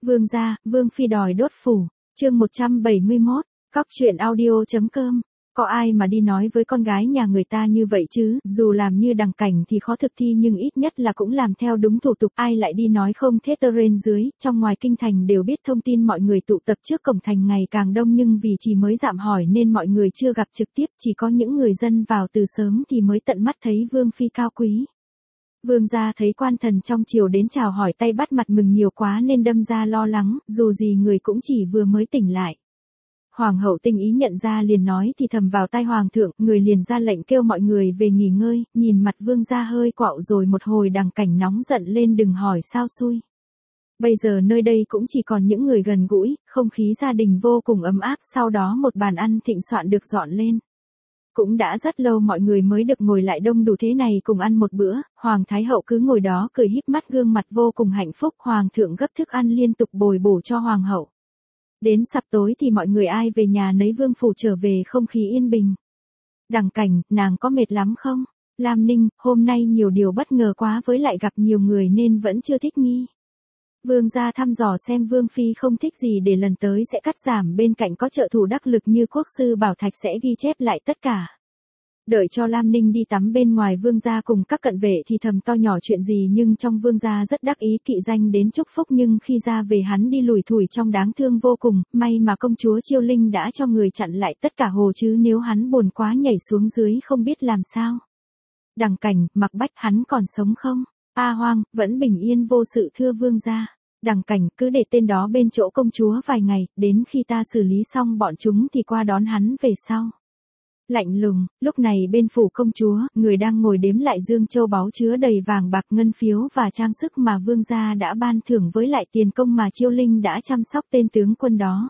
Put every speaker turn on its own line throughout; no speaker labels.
Vương gia, Vương phi đòi đốt phủ. Chương 171, Cóc truyện audio.com. Có ai mà đi nói với con gái nhà người ta như vậy chứ, dù làm như Đằng Cảnh thì khó thực thi nhưng ít nhất là cũng làm theo đúng thủ tục, ai lại đi nói không thế terrain dưới, trong ngoài kinh thành đều biết thông tin mọi người tụ tập trước cổng thành ngày càng đông nhưng vì chỉ mới dạm hỏi nên mọi người chưa gặp trực tiếp, chỉ có những người dân vào từ sớm thì mới tận mắt thấy Vương phi cao quý. Vương gia thấy quan thần trong triều đến chào hỏi tay bắt mặt mừng nhiều quá nên đâm ra lo lắng, dù gì người cũng chỉ vừa mới tỉnh lại. Hoàng hậu tinh ý nhận ra liền nói thì thầm vào tai hoàng thượng, người liền ra lệnh kêu mọi người về nghỉ ngơi, nhìn mặt vương gia hơi quạo rồi một hồi Đằng Cảnh nóng giận lên đừng hỏi sao xui. Bây giờ nơi đây cũng chỉ còn những người gần gũi, không khí gia đình vô cùng ấm áp, sau đó một bàn ăn thịnh soạn được dọn lên. Cũng đã rất lâu mọi người mới được ngồi lại đông đủ thế này cùng ăn một bữa, Hoàng Thái Hậu cứ ngồi đó cười híp mắt gương mặt vô cùng hạnh phúc, Hoàng thượng gấp thức ăn liên tục bồi bổ cho Hoàng hậu. Đến sắp tối thì mọi người ai về nhà nấy vương phủ trở về không khí yên bình. Đằng Cảnh, nàng có mệt lắm không? Lam Ninh, hôm nay nhiều điều bất ngờ quá với lại gặp nhiều người nên vẫn chưa thích nghi. Vương gia thăm dò xem Vương phi không thích gì để lần tới sẽ cắt giảm, bên cạnh có trợ thủ đắc lực như quốc sư Bảo Thạch sẽ ghi chép lại tất cả. Đợi cho Lam Ninh đi tắm bên ngoài vương gia cùng các cận vệ thì thầm to nhỏ chuyện gì nhưng trong vương gia rất đắc ý kỵ danh đến chúc phúc nhưng khi ra về hắn đi lủi thủi trong đáng thương vô cùng, may mà công chúa Chiêu Linh đã cho người chặn lại tất cả hồ chứ nếu hắn buồn quá nhảy xuống dưới không biết làm sao. Đằng Cảnh, Mặc Bách hắn còn sống không? A Hoang, vẫn bình yên vô sự thưa vương gia. Đằng Cảnh, cứ để tên đó bên chỗ công chúa vài ngày, đến khi ta xử lý xong bọn chúng thì qua đón hắn về sau. Lạnh lùng, lúc này bên phủ công chúa, người đang ngồi đếm lại dương châu báu chứa đầy vàng bạc ngân phiếu và trang sức mà vương gia đã ban thưởng với lại tiền công mà Chiêu Linh đã chăm sóc tên tướng quân đó.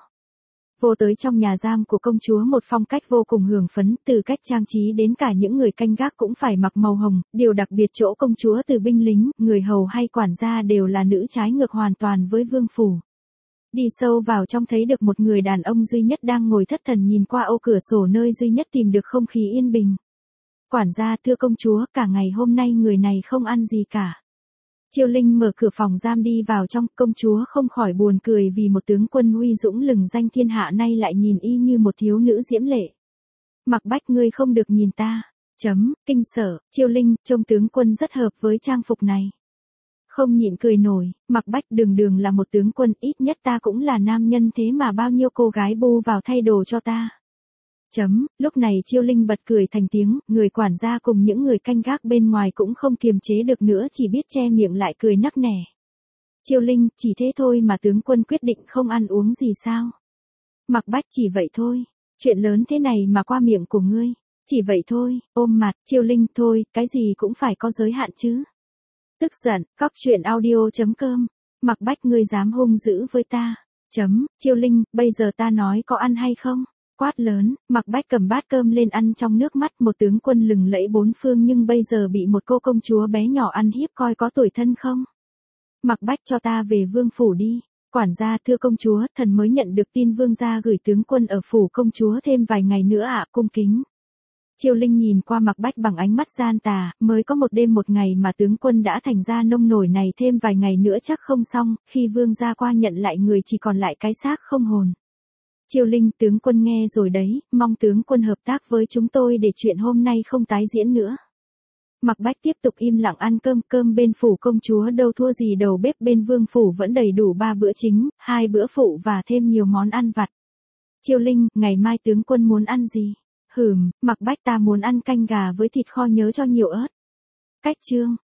Vô tới trong nhà giam của công chúa một phong cách vô cùng hưởng phấn, từ cách trang trí đến cả những người canh gác cũng phải mặc màu hồng, điều đặc biệt chỗ công chúa từ binh lính, người hầu hay quản gia đều là nữ trái ngược hoàn toàn với vương phủ. Đi sâu vào trong thấy được một người đàn ông duy nhất đang ngồi thất thần nhìn qua ô cửa sổ nơi duy nhất tìm được không khí yên bình. Quản gia thưa công chúa, cả ngày hôm nay người này không ăn gì cả. Chiêu Linh mở cửa phòng giam đi vào trong, công chúa không khỏi buồn cười vì một tướng quân uy dũng lừng danh thiên hạ nay lại nhìn y như một thiếu nữ diễm lệ. Mặc Bách ngươi không được nhìn ta. Kinh sở, Chiêu Linh, trông tướng quân rất hợp với trang phục này. Không nhịn cười nổi, Mặc Bách đường là một tướng quân, ít nhất ta cũng là nam nhân thế mà bao nhiêu cô gái bu vào thay đồ cho ta. Lúc này Chiêu Linh bật cười thành tiếng, người quản gia cùng những người canh gác bên ngoài cũng không kiềm chế được nữa chỉ biết che miệng lại cười nắc nẻ. Chiêu Linh, chỉ thế thôi mà tướng quân quyết định không ăn uống gì sao? Mặc Bách chỉ vậy thôi, chuyện lớn thế này mà qua miệng của ngươi, chỉ vậy thôi, ôm mặt, Chiêu Linh thôi, cái gì cũng phải có giới hạn chứ. Tức giận, Cóc truyện audio.com, Mặc Bách ngươi dám hung dữ với ta. Chiêu Linh, bây giờ ta nói có ăn hay không? Quát lớn, Mặc Bách cầm bát cơm lên ăn trong nước mắt, một tướng quân lừng lẫy bốn phương nhưng bây giờ bị một cô công chúa bé nhỏ ăn hiếp coi có tủi thân không? Mặc Bách cho ta về vương phủ đi. Quản gia thưa công chúa, thần mới nhận được tin vương gia gửi tướng quân ở phủ công chúa thêm vài ngày nữa ạ, cung kính. Chiêu Linh nhìn qua Mặc Bách bằng ánh mắt gian tà, mới có một đêm một ngày mà tướng quân đã thành ra nông nổi này thêm vài ngày nữa chắc không xong, khi vương gia qua nhận lại người chỉ còn lại cái xác không hồn. Chiêu Linh, tướng quân nghe rồi đấy, mong tướng quân hợp tác với chúng tôi để chuyện hôm nay không tái diễn nữa. Mặc Bách tiếp tục im lặng ăn cơm bên phủ công chúa đâu thua gì đầu bếp bên vương phủ vẫn đầy đủ 3 bữa chính, 2 bữa phụ và thêm nhiều món ăn vặt. Chiêu Linh, ngày mai tướng quân muốn ăn gì? Mặc Bách ta muốn ăn canh gà với thịt kho nhớ cho nhiều ớt. Cách chương.